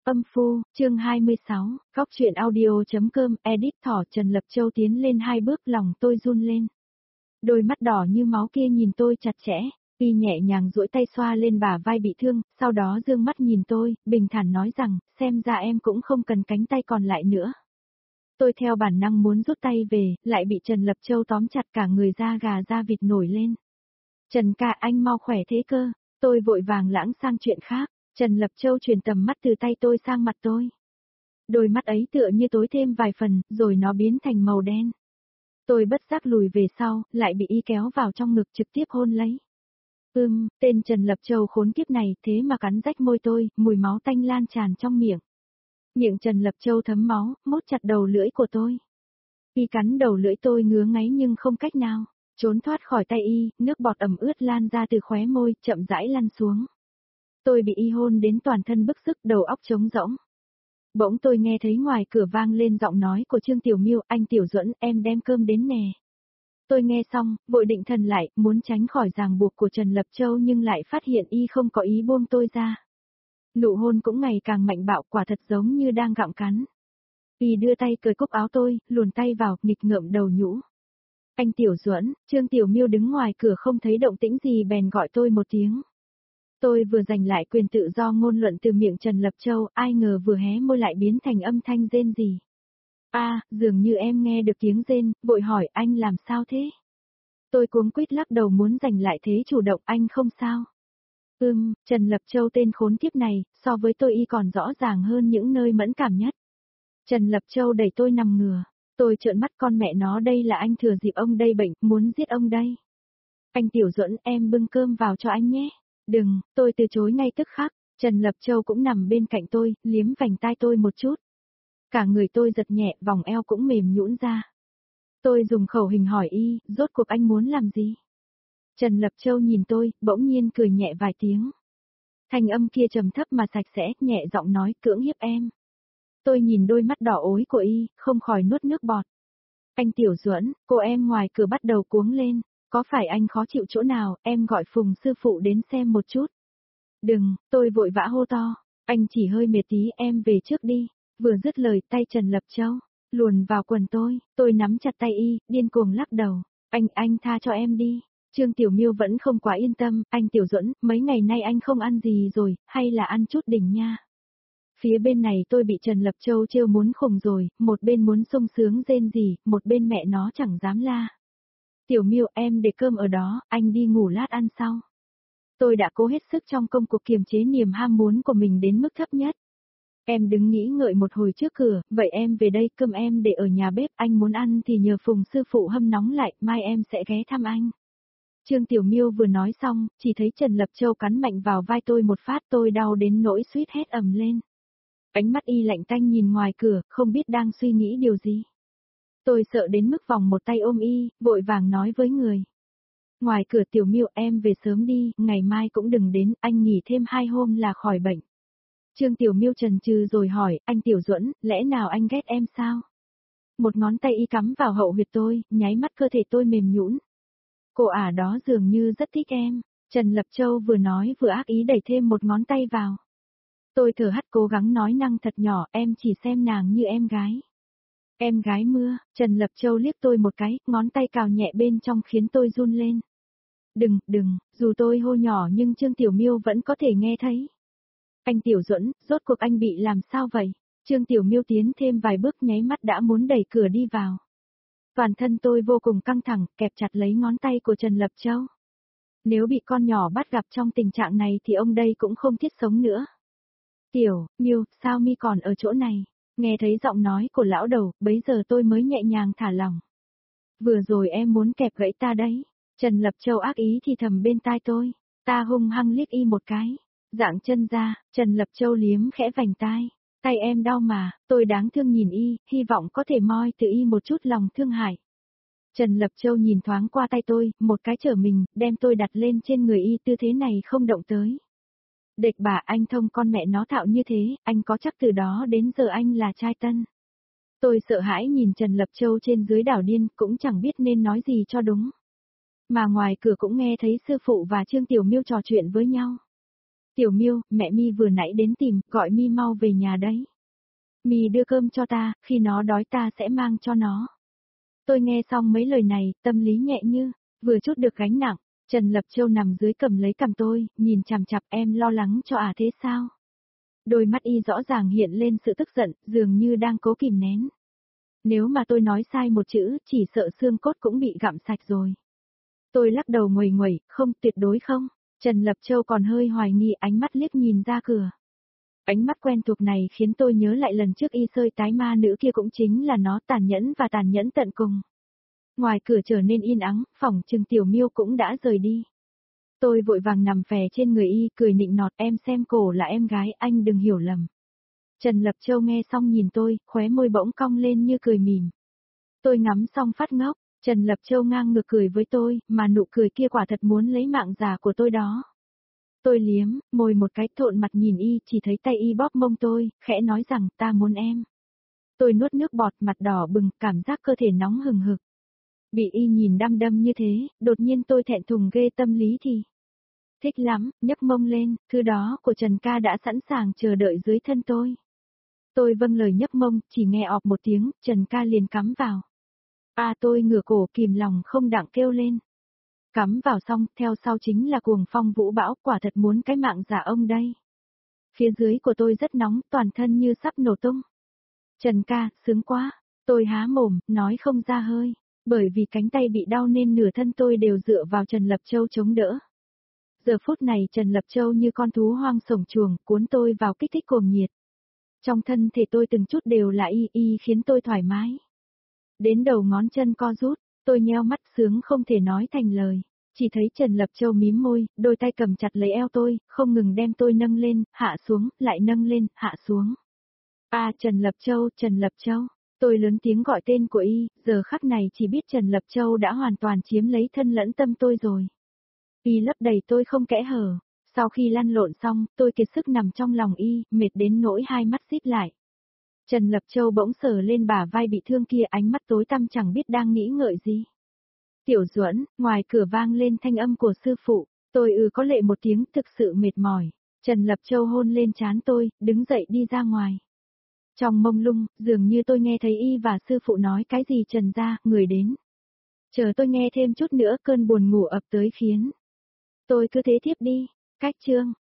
Âm phu, chương 26, góc truyện audio.com, edit thỏ Trần Lập Châu tiến lên 2 bước lòng tôi run lên. Đôi mắt đỏ như máu kia nhìn tôi chặt chẽ, y nhẹ nhàng duỗi tay xoa lên bả vai bị thương, sau đó dương mắt nhìn tôi, bình thản nói rằng, xem ra em cũng không cần cánh tay còn lại nữa. Tôi theo bản năng muốn rút tay về, lại bị Trần Lập Châu tóm chặt cả người da gà da vịt nổi lên. Trần ca anh mau khỏe thế cơ, tôi vội vàng lãng sang chuyện khác. Trần Lập Châu chuyển tầm mắt từ tay tôi sang mặt tôi. Đôi mắt ấy tựa như tối thêm vài phần, rồi nó biến thành màu đen. Tôi bất giác lùi về sau, lại bị y kéo vào trong ngực trực tiếp hôn lấy. Tên Trần Lập Châu khốn kiếp này thế mà cắn rách môi tôi, mùi máu tanh lan tràn trong miệng. Miệng Trần Lập Châu thấm máu, mốt chặt đầu lưỡi của tôi. Y cắn đầu lưỡi tôi ngứa ngáy nhưng không cách nào trốn thoát khỏi tay y, nước bọt ẩm ướt lan ra từ khóe môi, chậm rãi lăn xuống. Tôi bị y hôn đến toàn thân bức sức, đầu óc trống rỗng. Bỗng tôi nghe thấy ngoài cửa vang lên giọng nói của Trương Tiểu Miêu, anh Tiểu Duẫn, em đem cơm đến nè. Tôi nghe xong, vội định thần lại, muốn tránh khỏi ràng buộc của Trần Lập Châu nhưng lại phát hiện y không có ý buông tôi ra. Nụ hôn cũng ngày càng mạnh bạo, quả thật giống như đang gặm cắn. Y đưa tay cởi cúc áo tôi, luồn tay vào, nghịch ngợm đầu nhũ. Anh Tiểu Duẫn, Trương Tiểu Miêu đứng ngoài cửa không thấy động tĩnh gì bèn gọi tôi một tiếng. Tôi vừa giành lại quyền tự do ngôn luận từ miệng Trần Lập Châu, ai ngờ vừa hé môi lại biến thành âm thanh rên rỉ. Dường như em nghe được tiếng rên, vội hỏi anh làm sao thế? Tôi cuống quýt lắc đầu muốn giành lại thế chủ động, anh không sao. Trần Lập Châu tên khốn kiếp này, so với tôi y còn rõ ràng hơn những nơi mẫn cảm nhất. Trần Lập Châu đẩy tôi nằm ngửa, tôi trợn mắt con mẹ nó, đây là anh thừa dịp ông đây bệnh, muốn giết ông đây. Anh Tiểu Duẫn, em bưng cơm vào cho anh nhé. Đừng, tôi từ chối ngay tức khắc. Trần Lập Châu cũng nằm bên cạnh tôi, liếm vành tai tôi một chút. Cả người tôi giật nhẹ, vòng eo cũng mềm nhũn ra. Tôi dùng khẩu hình hỏi y, rốt cuộc anh muốn làm gì? Trần Lập Châu nhìn tôi, bỗng nhiên cười nhẹ vài tiếng. Thanh âm kia trầm thấp mà sạch sẽ, nhẹ giọng nói, cưỡng hiếp em. Tôi nhìn đôi mắt đỏ ối của y, không khỏi nuốt nước bọt. Anh Tiểu Duẫn, cô em ngoài cửa bắt đầu cuống lên. Có phải anh khó chịu chỗ nào, em gọi Phùng sư phụ đến xem một chút. Đừng, tôi vội vã hô to, anh chỉ hơi mệt tí, em về trước đi. Vừa dứt lời, tay Trần Lập Châu luồn vào quần tôi nắm chặt tay y, điên cuồng lắc đầu. Anh tha cho em đi. Trương Tiểu Miêu vẫn không quá yên tâm, anh Tiểu Duẫn, mấy ngày nay anh không ăn gì rồi, hay là ăn chút đỉnh nha. Phía bên này tôi bị Trần Lập Châu trêu muốn khùng rồi, một bên muốn sung sướng rên rỉ, một bên mẹ nó chẳng dám la. Tiểu Miêu, em để cơm ở đó, anh đi ngủ lát ăn sau. Tôi đã cố hết sức trong công cuộc kiềm chế niềm ham muốn của mình đến mức thấp nhất. Em đứng nghĩ ngợi một hồi trước cửa, vậy em về đây, cơm em để ở nhà bếp, anh muốn ăn thì nhờ Phùng sư phụ hâm nóng lại, mai em sẽ ghé thăm anh. Trương Tiểu Miêu vừa nói xong, chỉ thấy Trần Lập Châu cắn mạnh vào vai tôi một phát, tôi đau đến nỗi suýt hét ầm lên. Ánh mắt y lạnh tanh nhìn ngoài cửa, không biết đang suy nghĩ điều gì. Tôi sợ đến mức vòng một tay ôm y, vội vàng nói với người. Ngoài cửa, Tiểu Miêu, em về sớm đi, ngày mai cũng đừng đến, anh nghỉ thêm 2 hôm là khỏi bệnh. Trương Tiểu Miêu chần chừ rồi hỏi, anh Tiểu Duẫn, lẽ nào anh ghét em sao? Một ngón tay y cắm vào hậu huyệt tôi, nháy mắt cơ thể tôi mềm nhũn. Cô ả đó dường như rất thích em. Trần Lập Châu vừa nói vừa ác ý đẩy thêm một ngón tay vào. Tôi thở hắt cố gắng nói năng thật nhỏ, em chỉ xem nàng như em gái. Em gái mưa, Trần Lập Châu liếc tôi một cái, ngón tay cào nhẹ bên trong khiến tôi run lên. Đừng, dù tôi hô nhỏ nhưng Trương Tiểu Miêu vẫn có thể nghe thấy. Anh Tiểu Duẫn, rốt cuộc anh bị làm sao vậy? Trương Tiểu Miêu tiến thêm vài bước nháy mắt đã muốn đẩy cửa đi vào. Toàn thân tôi vô cùng căng thẳng, kẹp chặt lấy ngón tay của Trần Lập Châu. Nếu bị con nhỏ bắt gặp trong tình trạng này thì ông đây cũng không thiết sống nữa. Tiểu Miêu, sao mi còn ở chỗ này? Nghe thấy giọng nói của lão đầu, bấy giờ tôi mới nhẹ nhàng thả lỏng. Vừa rồi em muốn kẹp gãy ta đấy. Trần Lập Châu ác ý thì thầm bên tai tôi. Ta hung hăng liếc y một cái. Dạng chân ra, Trần Lập Châu liếm khẽ vành tai. Tay em đau mà, tôi đáng thương nhìn y, hy vọng có thể moi từ y một chút lòng thương hại. Trần Lập Châu nhìn thoáng qua tay tôi, một cái trở mình, đem tôi đặt lên trên người y, tư thế này không động tới. Địch bà, anh thông con mẹ nó thạo như thế, anh có chắc từ đó đến giờ anh là trai tân. Tôi sợ hãi nhìn Trần Lập Châu trên dưới đảo điên, cũng chẳng biết nên nói gì cho đúng. Mà ngoài cửa cũng nghe thấy sư phụ và Trương Tiểu Miêu trò chuyện với nhau. Tiểu Miêu, mẹ Mi vừa nãy đến tìm, gọi Mi mau về nhà đấy. Mi đưa cơm cho ta, khi nó đói ta sẽ mang cho nó. Tôi nghe xong mấy lời này, tâm lý nhẹ như, vừa chút được gánh nặng. Trần Lập Châu nằm dưới cầm lấy cằm tôi, nhìn chằm chằm em lo lắng cho thế sao? Đôi mắt y rõ ràng hiện lên sự tức giận, dường như đang cố kìm nén. Nếu mà tôi nói sai một chữ, chỉ sợ xương cốt cũng bị gặm sạch rồi. Tôi lắc đầu nguầy nguẩy, không, tuyệt đối không. Trần Lập Châu còn hơi hoài nghi, ánh mắt liếc nhìn ra cửa. Ánh mắt quen thuộc này khiến tôi nhớ lại lần trước y sơi tái ma nữ kia cũng chính là nó, tàn nhẫn và tàn nhẫn tận cùng. Ngoài cửa trở nên yên ắng, phỏng chừng Tiểu Miêu cũng đã rời đi. Tôi vội vàng nằm phè trên người y, cười nịnh nọt, em xem cổ là em gái, anh đừng hiểu lầm. Trần Lập Châu nghe xong nhìn tôi, khóe môi bỗng cong lên như cười mỉm. Tôi ngắm xong phát ngốc, Trần Lập Châu ngang ngược cười với tôi, mà nụ cười kia quả thật muốn lấy mạng già của tôi đó. Tôi liếm, môi một cái, thộn mặt nhìn y, chỉ thấy tay y bóp mông tôi, khẽ nói rằng ta muốn em. Tôi nuốt nước bọt, mặt đỏ bừng, cảm giác cơ thể nóng hừng hực. Bị y nhìn đăm đăm như thế, đột nhiên tôi thẹn thùng ghê tâm lý thì. Thích lắm, nhấc mông lên, thứ đó của Trần ca đã sẵn sàng chờ đợi dưới thân tôi. Tôi vâng lời nhấc mông, chỉ nghe ọp một tiếng, Trần ca liền cắm vào. Tôi ngửa cổ kìm lòng không đặng kêu lên. Cắm vào xong, theo sau chính là cuồng phong vũ bão, quả thật muốn cái mạng giả ông đây. Phía dưới của tôi rất nóng, toàn thân như sắp nổ tung. Trần ca, sướng quá. Tôi há mồm, nói không ra hơi. Bởi vì cánh tay bị đau nên nửa thân tôi đều dựa vào Trần Lập Châu chống đỡ. Giờ phút này Trần Lập Châu như con thú hoang sổng chuồng, cuốn tôi vào kích thích cuồng nhiệt. Trong thân thể tôi từng chút đều là y khiến tôi thoải mái. Đến đầu ngón chân co rút, tôi nheo mắt sướng không thể nói thành lời. Chỉ thấy Trần Lập Châu mím môi, đôi tay cầm chặt lấy eo tôi, không ngừng đem tôi nâng lên, hạ xuống, lại nâng lên, hạ xuống. Trần Lập Châu, Trần Lập Châu. Tôi lớn tiếng gọi tên của y, giờ khắc này chỉ biết Trần Lập Châu đã hoàn toàn chiếm lấy thân lẫn tâm tôi rồi. Y lấp đầy tôi không kẽ hở. Sau khi lăn lộn xong, tôi kiệt sức nằm trong lòng y, mệt đến nỗi hai mắt díp lại. Trần Lập Châu bỗng sờ lên bả vai bị thương kia, ánh mắt tối tăm chẳng biết đang nghĩ ngợi gì. Tiểu Duẫn, ngoài cửa vang lên thanh âm của sư phụ, tôi có lệ một tiếng, thực sự mệt mỏi. Trần Lập Châu hôn lên trán tôi, đứng dậy đi ra ngoài. Trong mông lung, dường như tôi nghe thấy y và sư phụ nói cái gì Trần gia, người đến. Chờ tôi nghe thêm chút nữa, cơn buồn ngủ ập tới khiến tôi cứ thế thiếp đi. Cách chương